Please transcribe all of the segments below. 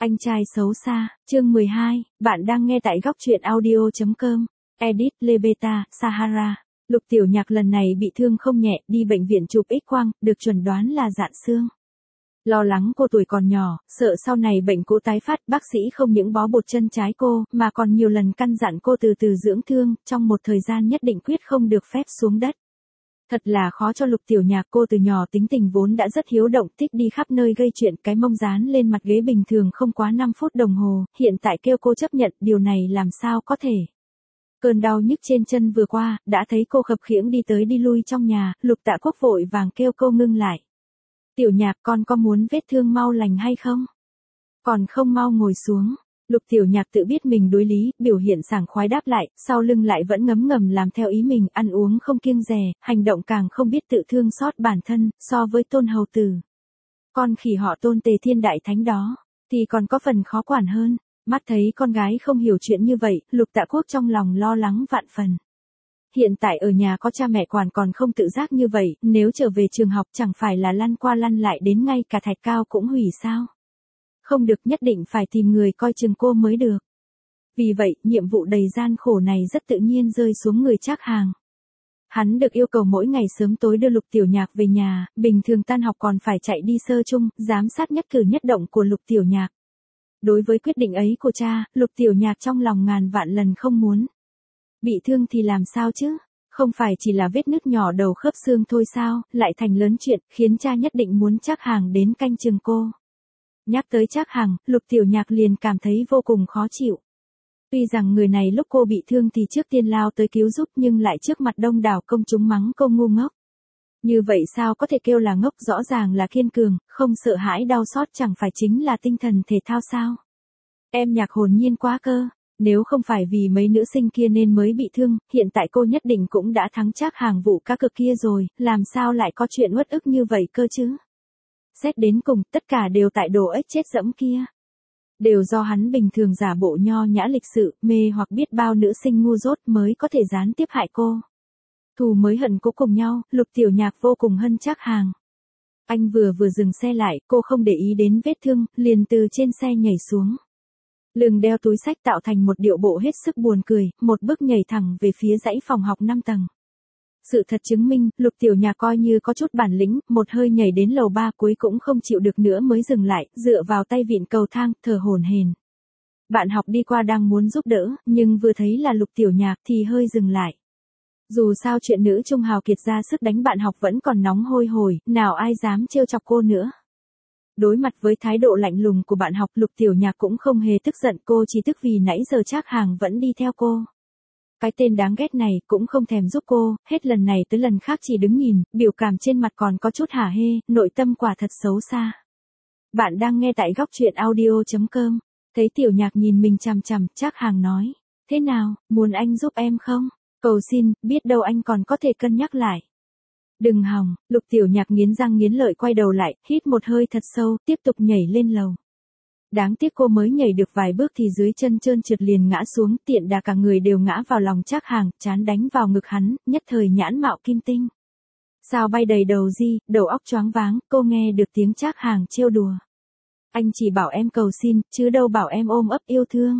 Anh trai xấu xa, chương 12, bạn đang nghe tại góc truyện audio.com, edit Lebeta, Sahara. Lục Tiểu Nhạc lần này bị thương không nhẹ, đi bệnh viện chụp X-quang, được chuẩn đoán là dạn xương. Lo lắng cô tuổi còn nhỏ, sợ sau này bệnh cũ tái phát, bác sĩ không những bó bột chân trái cô, mà còn nhiều lần căn dặn cô từ từ dưỡng thương, trong một thời gian nhất định quyết không được phép xuống đất. Thật là khó cho Lục Tiểu Nhạc, cô từ nhỏ tính tình vốn đã rất hiếu động, thích đi khắp nơi gây chuyện, cái mông dán lên mặt ghế bình thường không quá 5 phút đồng hồ, hiện tại kêu cô chấp nhận, điều này làm sao có thể. Cơn đau nhức trên chân vừa qua, đã thấy cô khập khiễng đi tới đi lui trong nhà, Lục Tạ Quốc vội vàng kêu cô ngưng lại. Tiểu Nhạc, con có muốn vết thương mau lành hay không? Còn không mau ngồi xuống. Lục Tiểu Nhạc tự biết mình đối lý, biểu hiện sảng khoái đáp lại, sau lưng lại vẫn ngấm ngầm làm theo ý mình, ăn uống không kiêng dè, hành động càng không biết tự thương xót bản thân, so với Tôn hầu tử. Con khỉ họ Tôn Tề Thiên Đại Thánh đó, thì còn có phần khó quản hơn. Mắt thấy con gái không hiểu chuyện như vậy, Lục Tạ Quốc trong lòng lo lắng vạn phần. Hiện tại ở nhà có cha mẹ quản còn không tự giác như vậy, nếu trở về trường học chẳng phải là lăn qua lăn lại đến ngay cả Thạch Cao cũng hủy sao? Không được, nhất định phải tìm người coi chừng cô mới được. Vì vậy, nhiệm vụ đầy gian khổ này rất tự nhiên rơi xuống người Trác Hàng. Hắn được yêu cầu mỗi ngày sớm tối đưa Lục Tiểu Nhạc về nhà, bình thường tan học còn phải chạy đi sơ chung, giám sát nhất cử nhất động của Lục Tiểu Nhạc. Đối với quyết định ấy của cha, Lục Tiểu Nhạc trong lòng ngàn vạn lần không muốn. Bị thương thì làm sao chứ? Không phải chỉ là vết nứt nhỏ đầu khớp xương thôi sao, lại thành lớn chuyện, khiến cha nhất định muốn Trác Hàng đến canh chừng cô. Nhắc tới Trác Hàng, Lục Tiểu Nhạc liền cảm thấy vô cùng khó chịu. Tuy rằng người này lúc cô bị thương thì trước tiên lao tới cứu giúp nhưng lại trước mặt đông đảo công chúng mắng cô ngu ngốc. Như vậy sao có thể kêu là ngốc, rõ ràng là kiên cường, không sợ hãi đau xót, chẳng phải chính là tinh thần thể thao sao? Em Nhạc hồn nhiên quá cơ, nếu không phải vì mấy nữ sinh kia nên mới bị thương, hiện tại cô nhất định cũng đã thắng Trác Hàng vụ cá cược kia rồi, làm sao lại có chuyện uất ức như vậy cơ chứ? Xét đến cùng, tất cả đều tại đồ ếch chết dẫm kia. Đều do hắn bình thường giả bộ nho nhã lịch sự, mê hoặc biết bao nữ sinh ngu dốt mới có thể gián tiếp hại cô. Thù mới hận cố cùng nhau, Lục Tiểu Nhạc vô cùng hân Trác Hàng. Anh vừa dừng xe lại, cô không để ý đến vết thương, liền từ trên xe nhảy xuống. Lưng đeo túi xách tạo thành một điệu bộ hết sức buồn cười, một bước nhảy thẳng về phía dãy phòng học 5 tầng. Sự thật chứng minh, Lục Tiểu Nhạc coi như có chút bản lĩnh, một hơi nhảy đến lầu 3 cuối cũng không chịu được nữa mới dừng lại, dựa vào tay vịn cầu thang, thở hổn hển. Bạn học đi qua đang muốn giúp đỡ, nhưng vừa thấy là Lục Tiểu Nhạc thì hơi dừng lại. Dù sao chuyện nữ trung hào kiệt ra sức đánh bạn học vẫn còn nóng hôi hổi, nào ai dám trêu chọc cô nữa. Đối mặt với thái độ lạnh lùng của bạn học, Lục Tiểu Nhạc cũng không hề tức giận, cô chỉ tức vì nãy giờ Trác Hàng vẫn đi theo cô. Cái tên đáng ghét này cũng không thèm giúp cô, hết lần này tới lần khác chỉ đứng nhìn, biểu cảm trên mặt còn có chút hả hê, nội tâm quả thật xấu xa. Bạn đang nghe tại góc truyện audio.com, thấy Tiểu Nhạc nhìn mình chằm chằm, Trác Hàng nói, thế nào, muốn anh giúp em không? Cầu xin, biết đâu anh còn có thể cân nhắc lại. Đừng hòng, Lục Tiểu Nhạc nghiến răng nghiến lợi quay đầu lại, hít một hơi thật sâu, tiếp tục nhảy lên lầu. Đáng tiếc cô mới nhảy được vài bước thì dưới chân trơn trượt liền ngã xuống, tiện đà cả người đều ngã vào lòng Trác Hàng, trán đánh vào ngực hắn, nhất thời nhãn mạo kim tinh. Sao bay đầy đầu di, đầu óc choáng váng, cô nghe được tiếng Trác Hàng trêu đùa. Anh chỉ bảo em cầu xin, chứ đâu bảo em ôm ấp yêu thương.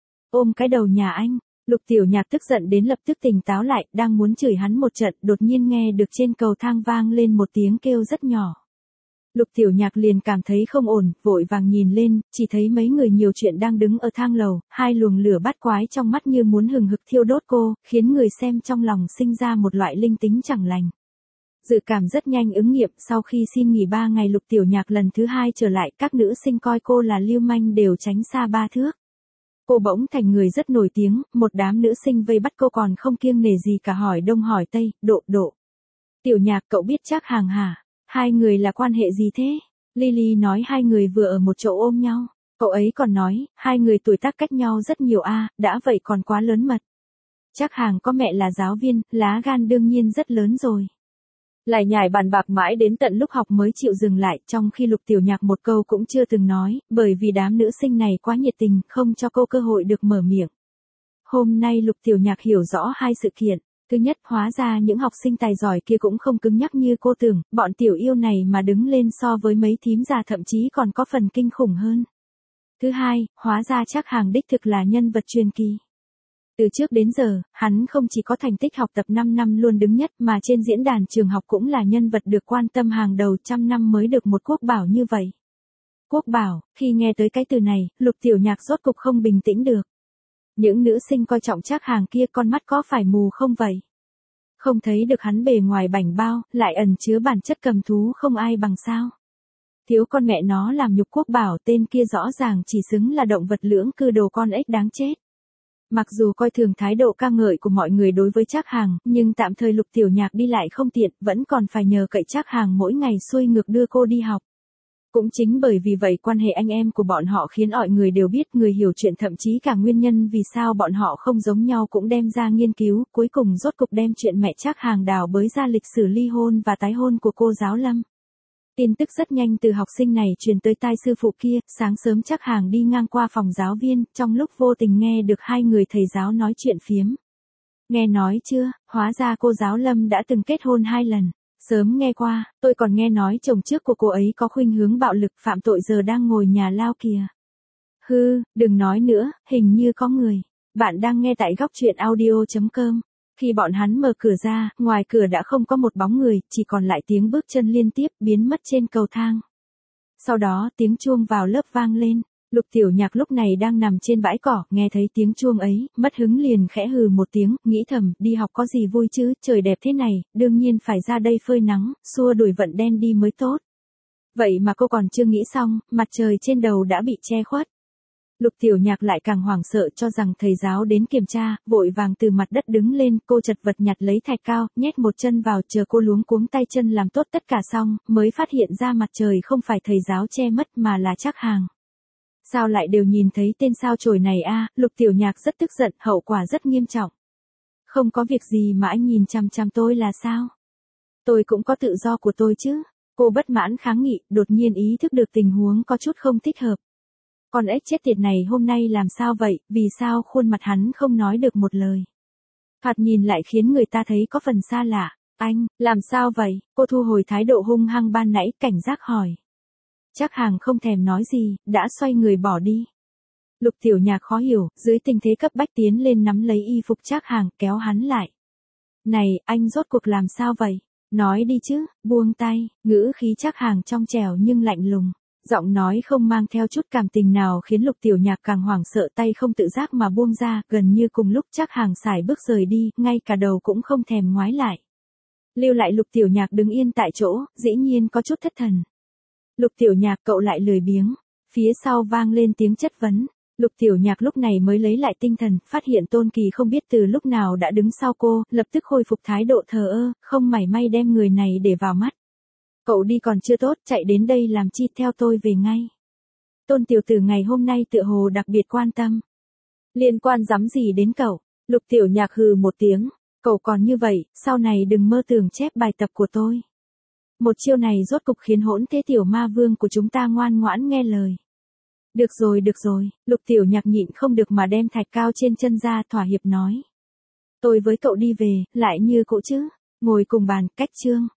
Ôm cái đầu nhà anh. Lục Tiểu Nhạc tức giận đến lập tức tỉnh táo lại, đang muốn chửi hắn một trận, đột nhiên nghe được trên cầu thang vang lên một tiếng kêu rất nhỏ. Lục Tiểu Nhạc liền cảm thấy không ổn, vội vàng nhìn lên, chỉ thấy mấy người nhiều chuyện đang đứng ở thang lầu, hai luồng lửa bát quái trong mắt như muốn hừng hực thiêu đốt cô, khiến người xem trong lòng sinh ra một loại linh tính chẳng lành. Dự cảm rất nhanh ứng nghiệm, sau khi xin nghỉ 3 ngày Lục Tiểu Nhạc lần thứ 2 trở lại, các nữ sinh coi cô là lưu manh đều tránh xa 3 thước. Cô bỗng thành người rất nổi tiếng, một đám nữ sinh vây bắt cô còn không kiêng nể gì cả, hỏi đông hỏi tây, độ. Tiểu Nhạc, cậu biết Trác Hàng hả? Hai người là quan hệ gì thế? Lily nói hai người vừa ở một chỗ ôm nhau. Cậu ấy còn nói, hai người tuổi tác cách nhau rất nhiều đã vậy còn quá lớn mật. Trác Hàng có mẹ là giáo viên, lá gan đương nhiên rất lớn rồi. Lại nhải bàn bạc mãi đến tận lúc học mới chịu dừng lại, trong khi Lục Tiểu Nhạc một câu cũng chưa từng nói, bởi vì đám nữ sinh này quá nhiệt tình, không cho cô cơ hội được mở miệng. Hôm nay Lục Tiểu Nhạc hiểu rõ hai sự kiện. Thứ nhất, hóa ra những học sinh tài giỏi kia cũng không cứng nhắc như cô tưởng, bọn tiểu yêu này mà đứng lên so với mấy thím già thậm chí còn có phần kinh khủng hơn. Thứ hai, hóa ra Trác Hàng đích thực là nhân vật truyền kỳ. Từ trước đến giờ, hắn không chỉ có thành tích học tập 5 năm luôn đứng nhất mà trên diễn đàn trường học cũng là nhân vật được quan tâm hàng đầu, trăm năm mới được một quốc bảo như vậy. Quốc bảo, khi nghe tới cái từ này, Lục Tiểu Nhạc rốt cục không bình tĩnh được. Những nữ sinh coi trọng Trác Hàng kia con mắt có phải mù không vậy? Không thấy được hắn bề ngoài bảnh bao, lại ẩn chứa bản chất cầm thú không ai bằng sao? Thiếu con mẹ nó làm nhục quốc bảo, tên kia rõ ràng chỉ xứng là động vật lưỡng cư, đồ con ếch đáng chết. Mặc dù coi thường thái độ ca ngợi của mọi người đối với Trác Hàng, nhưng tạm thời Lục Tiểu Nhạc đi lại không tiện, vẫn còn phải nhờ cậy Trác Hàng mỗi ngày xuôi ngược đưa cô đi học. Cũng chính bởi vì vậy quan hệ anh em của bọn họ khiến mọi người đều biết, người hiểu chuyện, thậm chí cả nguyên nhân vì sao bọn họ không giống nhau cũng đem ra nghiên cứu, cuối cùng rốt cục đem chuyện mẹ Trác Hàng đào bới ra lịch sử ly hôn và tái hôn của cô giáo Lâm. Tin tức rất nhanh từ học sinh này truyền tới tai sư phụ kia, sáng sớm Trác Hàng đi ngang qua phòng giáo viên, trong lúc vô tình nghe được hai người thầy giáo nói chuyện phiếm. Nghe nói chưa, hóa ra cô giáo Lâm đã từng kết hôn 2 lần. Sớm nghe qua, tôi còn nghe nói chồng trước của cô ấy có khuynh hướng bạo lực, phạm tội, giờ đang ngồi nhà lao kìa. Hư, đừng nói nữa, hình như có người. Bạn đang nghe tại góc truyện audio.com. Khi bọn hắn mở cửa ra, ngoài cửa đã không có một bóng người, chỉ còn lại tiếng bước chân liên tiếp biến mất trên cầu thang. Sau đó tiếng chuông vào lớp vang lên. Lục Tiểu Nhạc lúc này đang nằm trên bãi cỏ, nghe thấy tiếng chuông ấy, mất hứng liền khẽ hừ một tiếng, nghĩ thầm, đi học có gì vui chứ, trời đẹp thế này, đương nhiên phải ra đây phơi nắng, xua đuổi vận đen đi mới tốt. Vậy mà cô còn chưa nghĩ xong, mặt trời trên đầu đã bị che khuất. Lục Tiểu Nhạc lại càng hoảng sợ, cho rằng thầy giáo đến kiểm tra, vội vàng từ mặt đất đứng lên, cô chật vật nhặt lấy thạch cao, nhét một chân vào, chờ cô luống cuống tay chân làm tốt tất cả xong, mới phát hiện ra mặt trời không phải thầy giáo che mất mà là Trác Hàng. Sao lại đều nhìn thấy tên sao chổi này a? Lục Tiểu Nhạc rất tức giận, hậu quả rất nghiêm trọng. Không có việc gì mà anh nhìn chằm chằm tôi là sao? Tôi cũng có tự do của tôi chứ. Cô bất mãn kháng nghị, đột nhiên ý thức được tình huống có chút không thích hợp. Con ếch chết tiệt này hôm nay làm sao vậy, vì sao khuôn mặt hắn không nói được một lời? Thoạt nhìn lại khiến người ta thấy có phần xa lạ. Anh, làm sao vậy? Cô thu hồi thái độ hung hăng ban nãy, cảnh giác hỏi. Trác Hàng không thèm nói gì, đã xoay người bỏ đi. Lục Tiểu Nhạc khó hiểu, dưới tình thế cấp bách tiến lên nắm lấy y phục Trác Hàng, kéo hắn lại. Này, anh rốt cuộc làm sao vậy? Nói đi chứ, buông tay, ngữ khí Trác Hàng trong trẻo nhưng lạnh lùng. Giọng nói không mang theo chút cảm tình nào khiến Lục Tiểu Nhạc càng hoảng sợ, tay không tự giác mà buông ra, gần như cùng lúc Trác Hàng sải bước rời đi, ngay cả đầu cũng không thèm ngoái lại. Lưu lại Lục Tiểu Nhạc đứng yên tại chỗ, dĩ nhiên có chút thất thần. Lục Tiểu Nhạc, cậu lại lười biếng. Phía sau vang lên tiếng chất vấn. Lục Tiểu Nhạc lúc này mới lấy lại tinh thần, phát hiện Tôn Kỳ không biết từ lúc nào đã đứng sau cô, lập tức khôi phục thái độ thờ ơ, không mảy may đem người này để vào mắt. Cậu đi còn chưa tốt, chạy đến đây làm chi, theo tôi về ngay. Tôn tiểu tử ngày hôm nay tựa hồ đặc biệt quan tâm. Liên quan rắm gì đến cậu? Lục Tiểu Nhạc hừ một tiếng. Cậu còn như vậy, sau này đừng mơ tưởng chép bài tập của tôi. Một chiêu này rốt cục khiến hỗn thế tiểu ma vương của chúng ta ngoan ngoãn nghe lời. Được rồi, Lục Tiểu Nhạc nhịn không được mà đem thạch cao trên chân ra, thỏa hiệp nói. Tôi với cậu đi về, lại như cũ chứ, ngồi cùng bàn, cách chương.